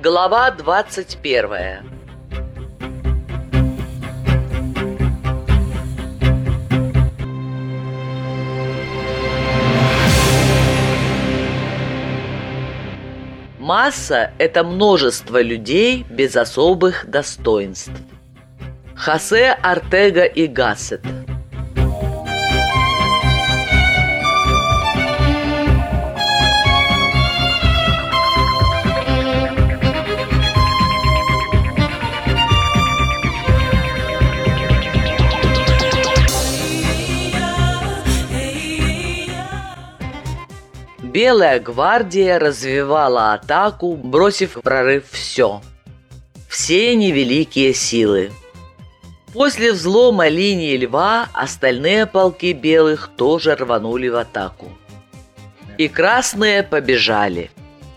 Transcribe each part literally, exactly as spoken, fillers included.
Глава двадцать первая. Масса – это множество людей без особых достоинств. Хосе Ортега и Гассет. Белая гвардия развивала атаку, бросив в прорыв все. Все невеликие силы. После взлома линии льва остальные полки белых тоже рванули в атаку. И красные побежали.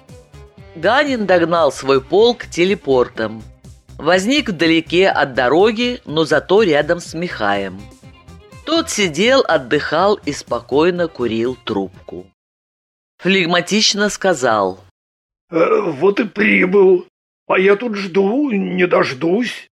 Ганин догнал свой полк телепортом. Возник вдалеке от дороги, но зато рядом с Михаем. Тот сидел, отдыхал и спокойно курил трубку. Флегматично сказал: э, «Вот и прибыл, а я тут жду, не дождусь».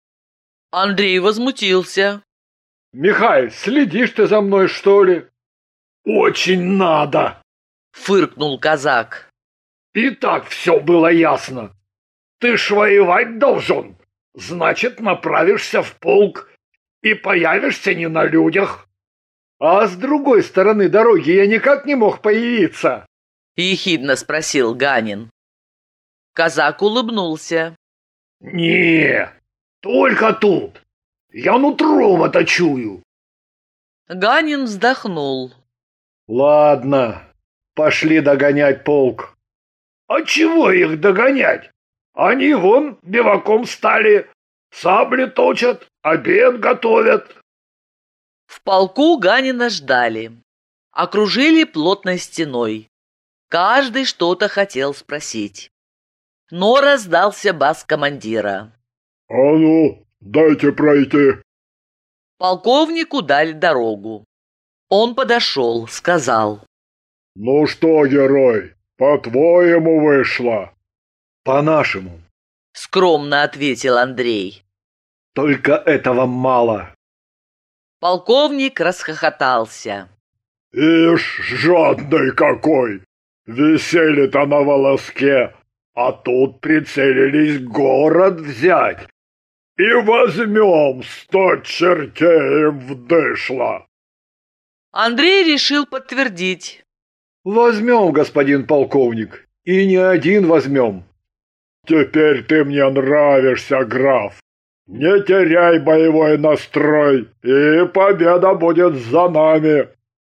Андрей возмутился. «Михай, следишь ты за мной, что ли?» «Очень надо!» — фыркнул казак. «И так все было ясно. Ты ж воевать должен, значит, направишься в полк и появишься не на людях. А с другой стороны дороги я никак не мог появиться», — ехидно спросил Ганин. Казак улыбнулся. «Не, только тут. Я нутром это чую». Ганин вздохнул. «Ладно, пошли догонять полк». «А чего их догонять? Они вон биваком стали, сабли точат, обед готовят». В полку Ганина ждали. Окружили плотной стеной. Каждый что-то хотел спросить. Но раздался бас командира. «А ну, дайте пройти». Полковнику дали дорогу. Он подошел, сказал: «Ну что, герой, по-твоему вышло?» «По-нашему», — скромно ответил Андрей. «Только этого мало». Полковник расхохотался. «Ишь, жадный какой! Висели-то на волоске, а тут прицелились город взять. И возьмем сто чертей им вдышло». Андрей решил подтвердить. «Возьмем, господин полковник, и не один возьмем». «Теперь ты мне нравишься, граф. Не теряй боевой настрой, и победа будет за нами.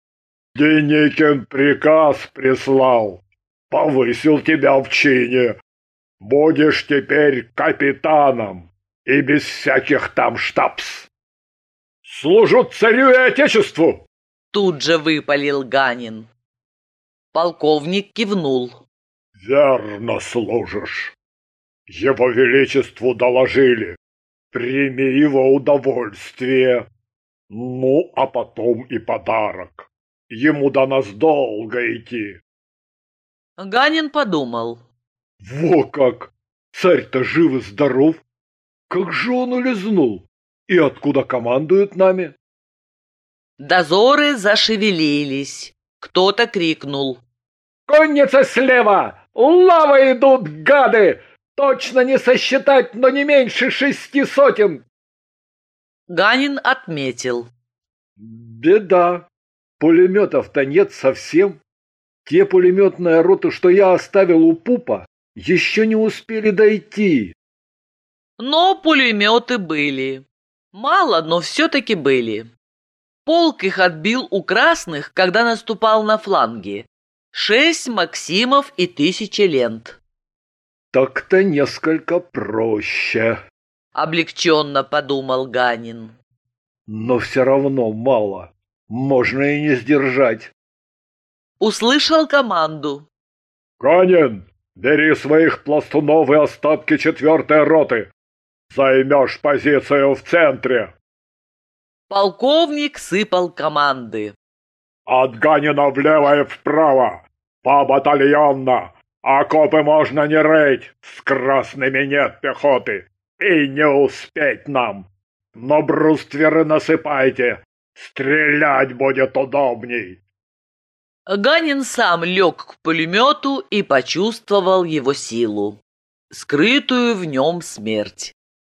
Деникин приказ прислал, повысил тебя в чине. Будешь теперь капитаном и без всяких там штабс. Служу царю и отечеству!» Тут же выпалил Ганин. Полковник кивнул. «Верно служишь. Его величеству доложили. Прими его удовольствие. Ну, а потом и подарок. Ему до нас долго идти». Ганин подумал. «Во как! Царь-то жив и здоров! Как же он улизнул? И откуда командует нами?» Дозоры зашевелились. Кто-то крикнул: «Конница слева! Лава идут, гады! Точно не сосчитать, но не меньше шести сотен!» Ганин отметил: «Беда. Пулеметов-то нет совсем. Те пулеметные роты, что я оставил у пупа, еще не успели дойти». Но пулеметы были. Мало, но все-таки были. Полк их отбил у красных, когда наступал на фланге. Шесть Максимов и тысяча лент. «Так-то несколько проще», — облегченно подумал Ганин. «Но все равно мало. Можно и не сдержать». Услышал команду. «Ганин, бери своих пластунов и остатки четвертой роты. Займешь позицию в центре». Полковник сыпал команды. «От Ганина влево и вправо, побатальонно, Окопы можно не рыть, с красными нет пехоты, и не успеть нам. Но брустверы насыпайте, стрелять будет удобней. Ганин сам лег к пулемету и почувствовал его силу, скрытую в нем смерть.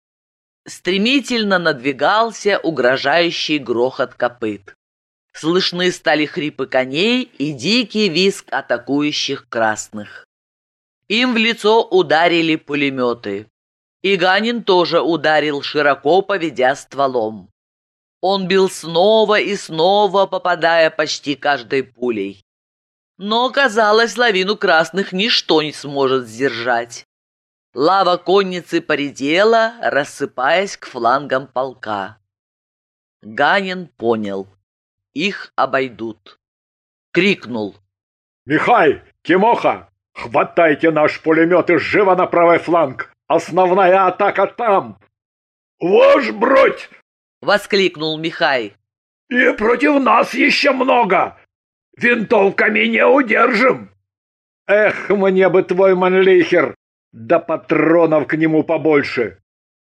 Стремительно надвигался угрожающий грохот копыт. Слышны стали хрипы коней и дикий визг атакующих красных. Им в лицо ударили пулеметы. И Ганин тоже ударил, широко поведя стволом. Он бил снова и снова, попадая почти каждой пулей. Но, казалось, лавину красных ничто не сможет сдержать. Лава конницы поредела, рассыпаясь к флангам полка. Ганин понял. Их обойдут. Крикнул: «Михай, Тимоха, хватайте наш пулемет и живо на правый фланг! Основная атака там!» «Вож бродь!» — воскликнул Михай. «И против нас еще много! Винтовками не удержим!» «Эх, мне бы твой манлихер! Да патронов к нему побольше!»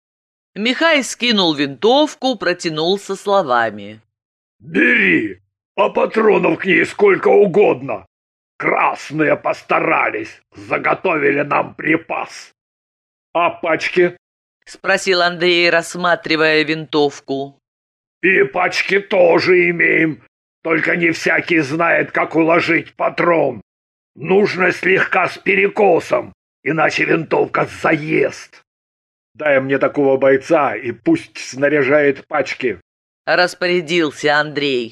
Михай скинул винтовку, протянул со словами: «Бери, а патронов к ней сколько угодно! Красные постарались, заготовили нам припас!» «А пачки?» — спросил Андрей, рассматривая винтовку. «И пачки тоже имеем, только не всякий знает, как уложить патрон. Нужно слегка с перекосом, иначе винтовка заест. Дай мне такого бойца и пусть снаряжает пачки», — распорядился Андрей.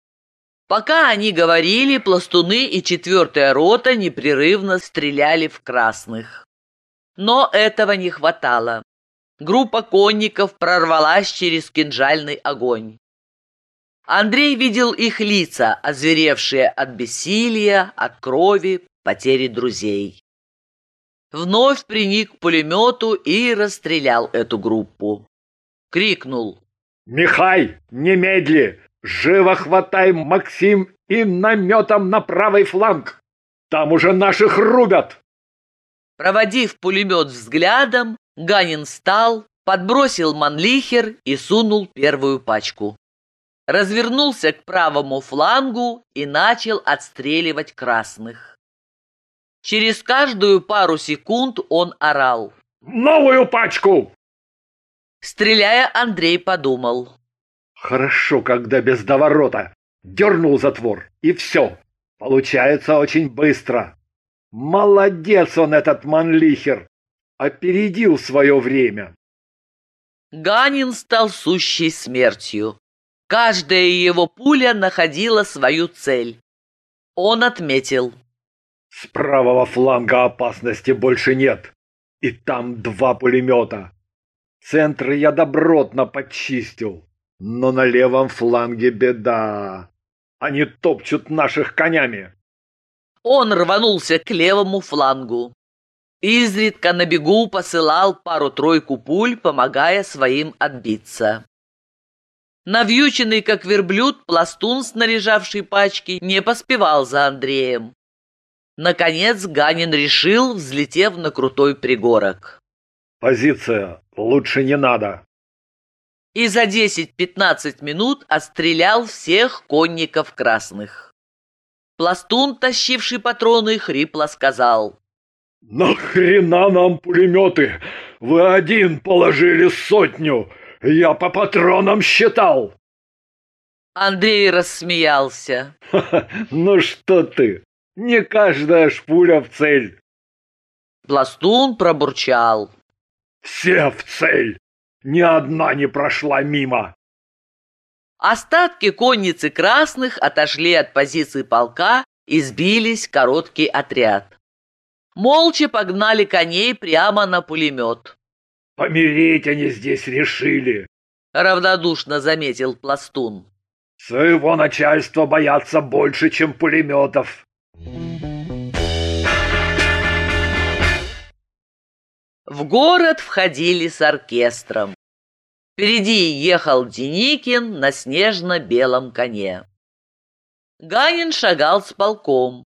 Пока они говорили, пластуны и четвертая рота непрерывно стреляли в красных. Но этого не хватало. Группа конников прорвалась через кинжальный огонь. Андрей видел их лица, озверевшие от бессилия, от крови, потери друзей. Вновь приник к пулемету и расстрелял эту группу. Крикнул: «Михай, немедли! Живо хватай Максим и наметом на правый фланг! Там уже наших рубят!» Проводив пулемет взглядом, Ганин встал, подбросил манлихер и сунул первую пачку. Развернулся к правому флангу и начал отстреливать красных. Через каждую пару секунд он орал: «Новую пачку!» Стреляя, Андрей подумал: «Хорошо, когда без доворота. Дернул затвор, и все. Получается очень быстро. Молодец он, этот манлихер. Опередил свое время». Ганин стал сущей смертью. Каждая его пуля находила свою цель. Он отметил: «С правого фланга опасности больше нет. И там два пулемета. Центр я добротно подчистил. Но на левом фланге беда. Они топчут наших конями». Он рванулся к левому флангу. Изредка на бегу посылал пару-тройку пуль, помогая своим отбиться. Навьюченный, как верблюд, пластун, снаряжавший пачки, не поспевал за Андреем. Наконец Ганин решил, взлетев на крутой пригорок: «Позиция, лучше не надо». И за десять-пятнадцать минут отстрелял всех конников красных. Пластун, тащивший патроны, хрипло сказал: «Нахрена нам пулеметы? Вы один положили сотню. Я по патронам считал». Андрей рассмеялся. «Ну что ты, не каждая ж пуля в цель». Пластун пробурчал: «Все в цель. Ни одна не прошла мимо». Остатки конницы красных отошли от позиций полка и сбились в короткий отряд. Молча погнали коней прямо на пулемет. «Помереть они здесь решили», — равнодушно заметил пластун. «Своего начальства боятся больше, чем пулеметов». В город входили с оркестром. Впереди ехал Деникин на снежно-белом коне. Ганин шагал с полком.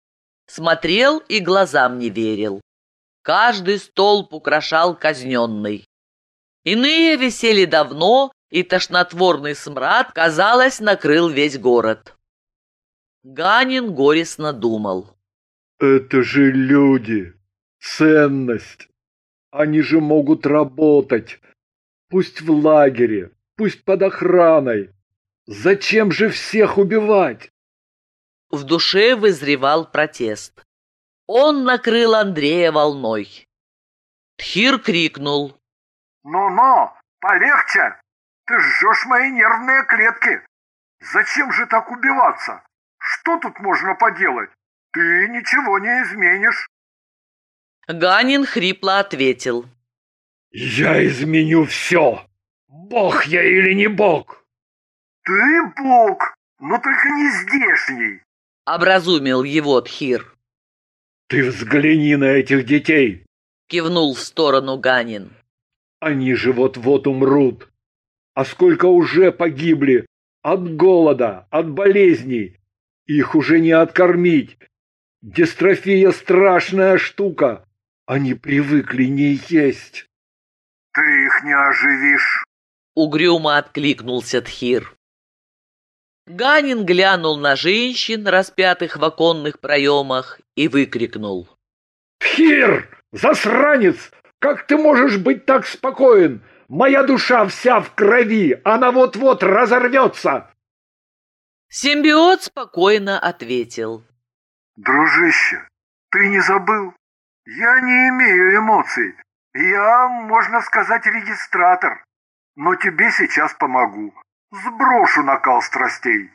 Смотрел и глазам не верил. Каждый столб украшал казненный. Иные висели давно, и тошнотворный смрад, казалось, накрыл весь город. Ганин горестно думал. Это же люди, ценность. Они же могут работать, пусть в лагере, пусть под охраной. Зачем же всех убивать? В душе вызревал протест. Он накрыл Андрея волной. Тхир крикнул. «Ну-ну, полегче! Ты жжешь мои нервные клетки! Зачем же так убиваться? Что тут можно поделать? Ты ничего не изменишь!» Ганин хрипло ответил. «Я изменю все! Бог я или не бог?» «Ты бог, но только не здешний!» — образумил его Тхир. «Ты взгляни на этих детей!» — кивнул в сторону Ганин. «Они же вот-вот умрут. А сколько уже погибли от голода, от болезней. Их уже не откормить. Дистрофия страшная штука. Они привыкли не есть». «Ты их не оживишь!» — угрюмо откликнулся Тхир. Ганин глянул на женщин, распятых в оконных проемах, и выкрикнул. «Тхир! Засранец! Как ты можешь быть так спокоен? Моя душа вся в крови, она вот-вот разорвется!» Симбиот спокойно ответил. «Дружище, ты не забыл? Я не имею эмоций. Я, можно сказать, регистратор. Но тебе сейчас помогу. Сброшу накал страстей».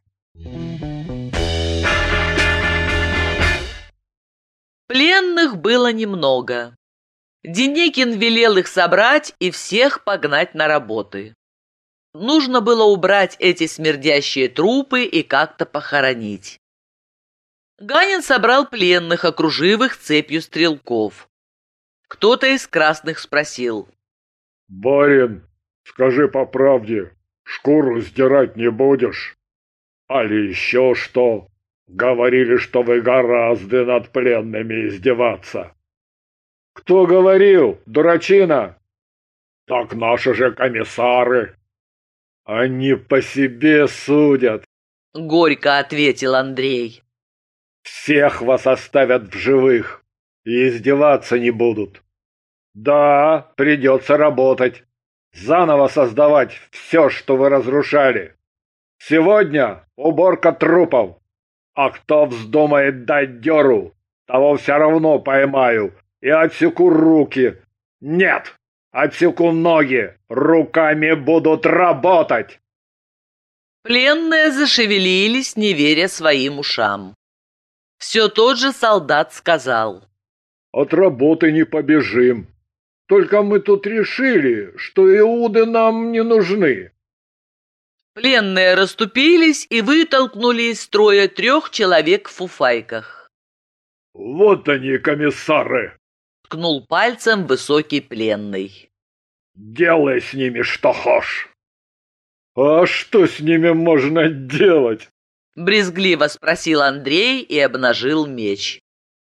Пленных было немного. Деникин велел их собрать и всех погнать на работы. Нужно было убрать эти смердящие трупы и как-то похоронить. Ганин собрал пленных, окружив их цепью стрелков. Кто-то из красных спросил. «Барин, скажи по правде, шкуру сдирать не будешь? Али еще что? Говорили, что вы гораздо над пленными издеваться». «Кто говорил, дурачина?» «Так наши же комиссары. Они по себе судят», — горько ответил Андрей. «Всех вас оставят в живых и издеваться не будут. Да, придется работать, заново создавать все, что вы разрушали. Сегодня уборка трупов, а кто вздумает дать дёру, того все равно поймаю и отсеку руки. Нет, отсеку ноги, руками будут работать». Пленные зашевелились, не веря своим ушам. Все тот же солдат сказал. «От работы не побежим. Только мы тут решили, что иуды нам не нужны». Пленные расступились и вытолкнули из строя трех человек в фуфайках. «Вот они, комиссары!» — ткнул пальцем высокий пленный. «Делай с ними что хошь». «А что с ними можно делать?» — брезгливо спросил Андрей и обнажил меч.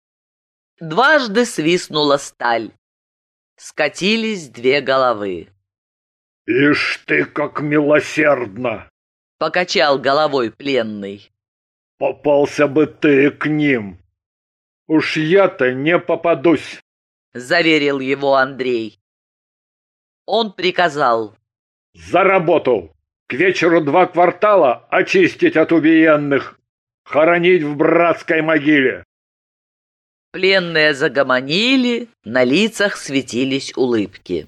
Дважды свистнула сталь. Скатились две головы. «Ишь ты, как милосердно!» — покачал головой пленный. «Попался бы ты к ним. Уж я-то не попадусь», — заверил его Андрей. Он приказал. «За работу! К вечеру два квартала очистить от убиенных, хоронить в братской могиле». Пленные загомонили, на лицах светились улыбки.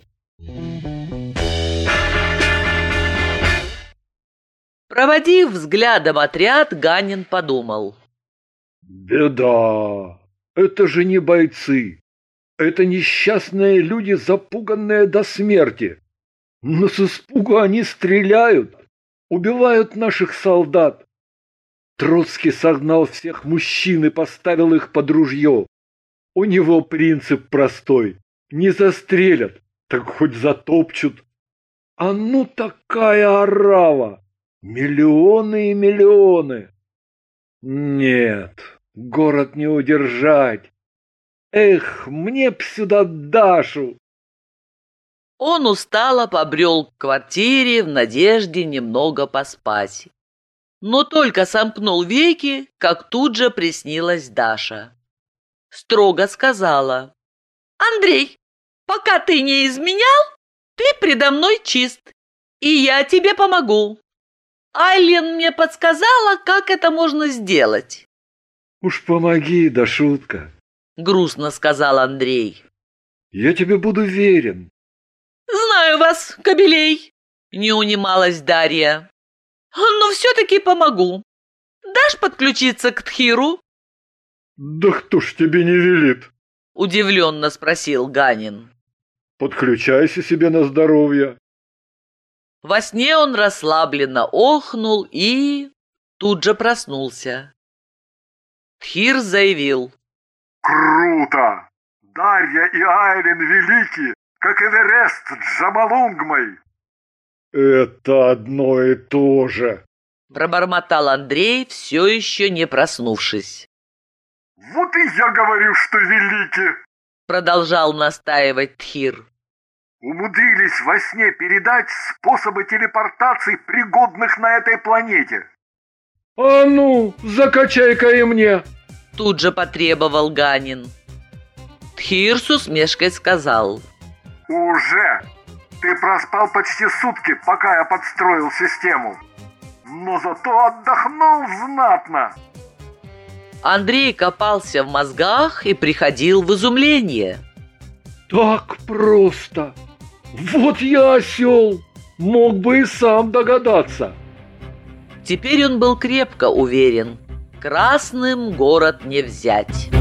Проводив взглядом отряд, Ганин подумал. «Беда! Это же не бойцы. Это несчастные люди, запуганные до смерти. Но с испугу они стреляют, убивают наших солдат. Троцкий согнал всех мужчин и поставил их под ружье. У него принцип простой. Не застрелят, так хоть затопчут. А ну такая орава! Миллионы и миллионы! Нет, город не удержать. Эх, мне б сюда Дашу. Он устало побрел к квартире в надежде немного поспать. Но только сомкнул веки, как тут же приснилась Даша. Строго сказала: «Андрей, пока ты не изменял, ты предо мной чист, и я тебе помогу. Айлен мне подсказала, как это можно сделать». «Уж помоги, Дашутка», — грустно сказал Андрей. «Я тебе буду верен». «Знаю вас, кобелей», — не унималась Дарья. «Но все-таки помогу. Дашь подключиться к Тхиру?» «Да кто ж тебе не велит?» — удивленно спросил Ганин. «Подключайся себе на здоровье». Во сне он расслабленно охнул и тут же проснулся. Тхир заявил: «Круто! Дарья и Айлен велики, как Эверест с Джамалунгмой!» «Это одно и то же!» — пробормотал Андрей, все еще не проснувшись. «Вот и я говорю, что велики!» — продолжал настаивать Тхир. «Умудрились во сне передать способы телепортации, пригодных на этой планете!» «А ну, закачай-ка и мне!» — тут же потребовал Ганин. Тхир с усмешкой сказал: «Уже! Ты проспал почти сутки, пока я подстроил систему. Но зато отдохнул знатно!» Андрей копался в мозгах и приходил в изумление. «Так просто! Вот я осел! Мог бы и сам догадаться!» Теперь он был крепко уверен: красным город не взять.